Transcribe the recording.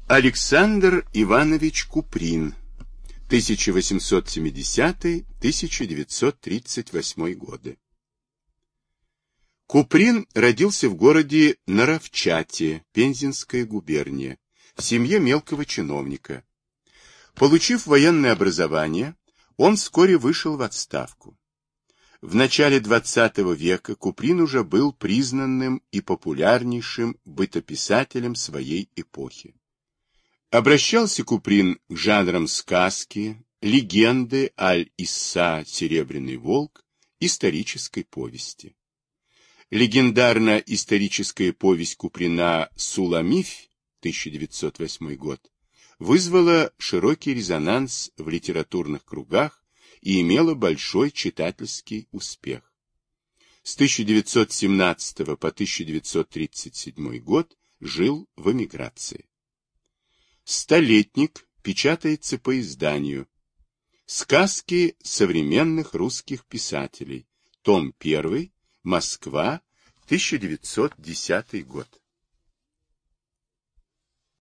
Александр Иванович Куприн, 1870-1938 годы. Куприн родился в городе Наровчате, Пензенская губерния, в семье мелкого чиновника. Получив военное образование, он вскоре вышел в отставку. В начале XX века Куприн уже был признанным и популярнейшим бытописателем своей эпохи. Обращался Куприн к жанрам сказки, легенды, Аль-Исса «Серебряный волк», исторической повести. Легендарно-историческая повесть Куприна «Суламифь» 1908 год вызвала широкий резонанс в литературных кругах и имела большой читательский успех. С 1917 по 1937 год жил в эмиграции. «Столетник» печатается по изданию. Сказки современных русских писателей. Том 1. Москва, 1910 год.